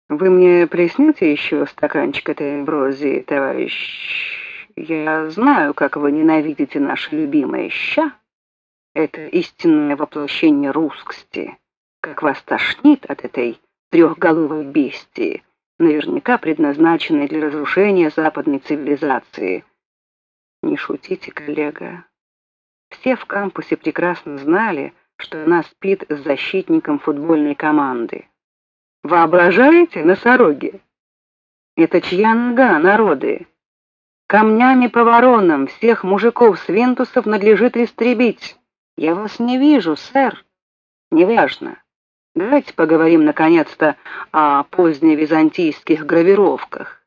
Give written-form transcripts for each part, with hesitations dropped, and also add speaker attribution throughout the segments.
Speaker 1: Вы мне плесните еще стаканчик этой амброзии, товарищ? Я знаю, как вы ненавидите наше любимое ща. Это истинное воплощение русскости. Как вас тошнит от этой трехголовой бестии, наверняка предназначенной для разрушения западной цивилизации. Не шутите, коллега. Все в кампусе прекрасно знали, что она спит с защитником футбольной команды. Воображаете, носороги? Это чья нога, народы? Камнями по воронам всех мужиков-свинтусов надлежит истребить. Я вас не вижу, сэр. Неважно. Давайте поговорим наконец-то о поздневизантийских гравировках.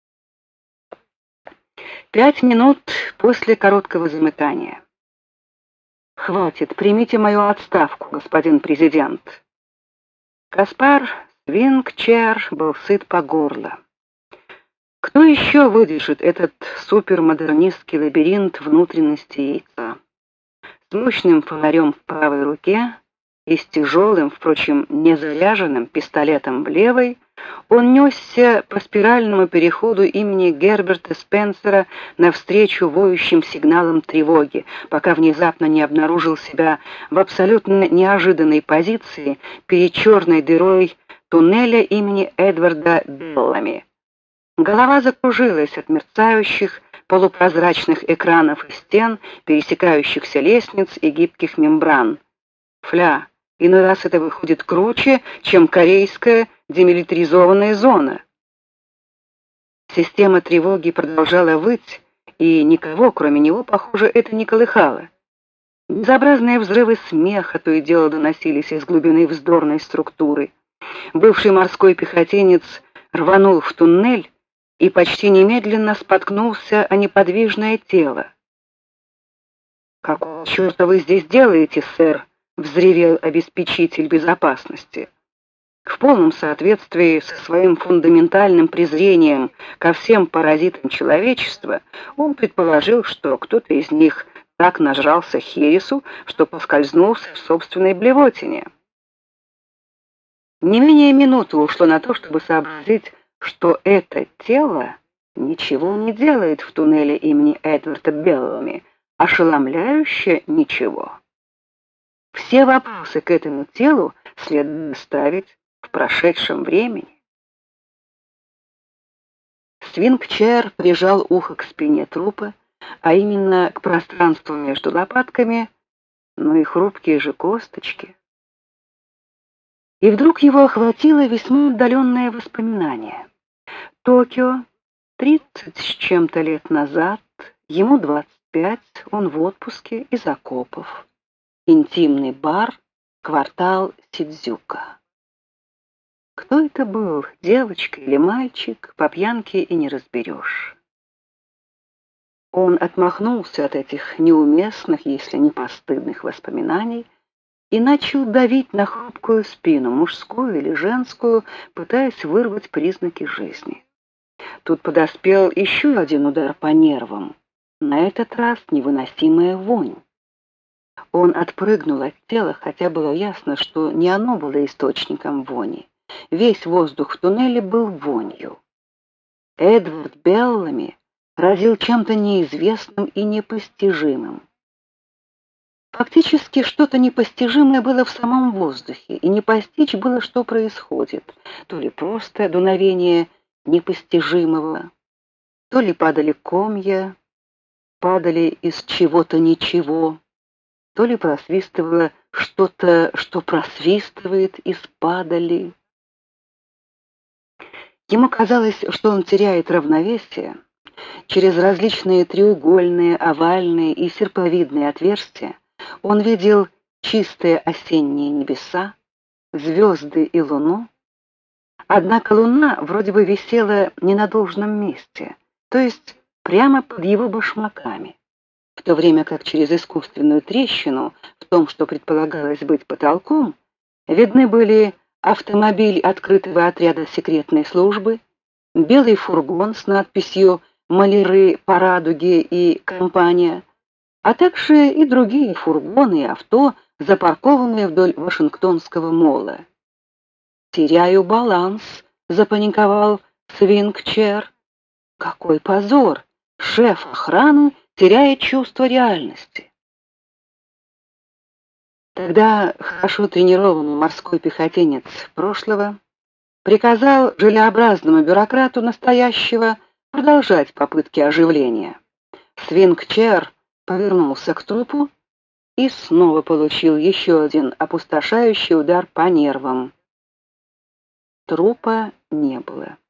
Speaker 1: 5 минут после короткого замыкания. Хватит, примите мою отставку, господин президент. Каспар Свингчер был сыт по горло. Кто еще выдержит этот супермодернистский лабиринт внутренности яйца? С мощным фонарем в правой руке и с тяжелым, впрочем, незаряженным пистолетом в левой, он несся по спиральному переходу имени Герберта Спенсера навстречу воющим сигналам тревоги, пока внезапно не обнаружил себя в абсолютно неожиданной позиции перед черной дырой туннеля имени Эдварда Беллами. Голова закружилась от мерцающих полупрозрачных экранов и стен, пересекающихся лестниц и гибких мембран. Фля, иной раз это выходит круче, чем корейская демилитаризованная зона. Система тревоги продолжала выть, и никого, кроме него, похоже, это не колыхало. Безобразные взрывы смеха то и дело доносились из глубины вздорной структуры. Бывший морской пехотинец рванул в туннель и почти немедленно споткнулся о неподвижное тело. «Какого черта вы здесь делаете, сэр?» — взревел обеспечитель безопасности. В полном соответствии со своим фундаментальным презрением ко всем паразитам человечества, он предположил, что кто-то из них так нажрался хересу, что поскользнулся в собственной блевотине. Не менее минуты ушло на то, чтобы сообразить, что это тело ничего не делает в туннеле имени Эдварда Беллами, ошеломляюще ничего. Все вопросы к этому телу следует ставить в прошедшем времени. Свингчер прижал ухо к спине трупа, а именно к пространству между лопатками, но и хрупкие же косточки. И вдруг его охватило весьма отдаленное воспоминание. Токио, 30 с чем-то лет назад, ему 25, он в отпуске из окопов. Интимный бар, квартал Сидзюка. Кто это был, девочка или мальчик, по пьянке и не разберешь. Он отмахнулся от этих неуместных, если не постыдных воспоминаний, и начал давить на хрупкую спину, мужскую или женскую, пытаясь вырвать признаки жизни. Тут подоспел еще один удар по нервам, на этот раз невыносимая вонь. Он отпрыгнул от тела, хотя было ясно, что не оно было источником вони. Весь воздух в туннеле был вонью. Эдвард Беллами разил чем-то неизвестным и непостижимым. Фактически что-то непостижимое было в самом воздухе, и не постичь было, что происходит. То ли просто дуновение непостижимого, то ли падали комья, падали из чего-то ничего, то ли просвистывало что-то, что просвистывает из падали. Ему казалось, что он теряет равновесие. Через различные треугольные, овальные и серповидные отверстия он видел чистые осенние небеса, звезды и луну. Однако луна вроде бы висела не на должном месте, то есть прямо под его башмаками, в то время как через искусственную трещину в том, что предполагалось быть потолком, видны были автомобиль открытого отряда секретной службы, белый фургон с надписью «Маляры по радуге и компания», а также и другие фургоны и авто, запаркованные вдоль Вашингтонского молла. «Теряю баланс», запаниковал Свингчер. Какой позор! Шеф охраны теряет чувство реальности. Тогда хорошо тренированный морской пехотинец прошлого приказал желеобразному бюрократу настоящего продолжать попытки оживления. Свингчер повернулся к трупу и снова получил еще один опустошающий удар по нервам. Трупа не было.